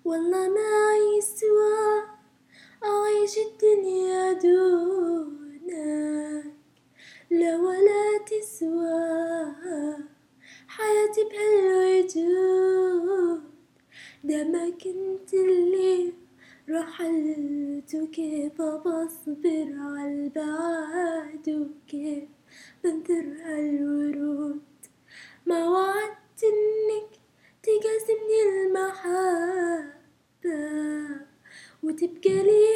والله ما يسوى أعيش الدنيا دونك، لا ولا تسوى حياتي بهالوجود. دامك انت اللي رحلت، وكيف بصبر عالبعاد، وكيف بنثر هالورود. ما وعدت انك تقاسمني المحبة وتبقى لي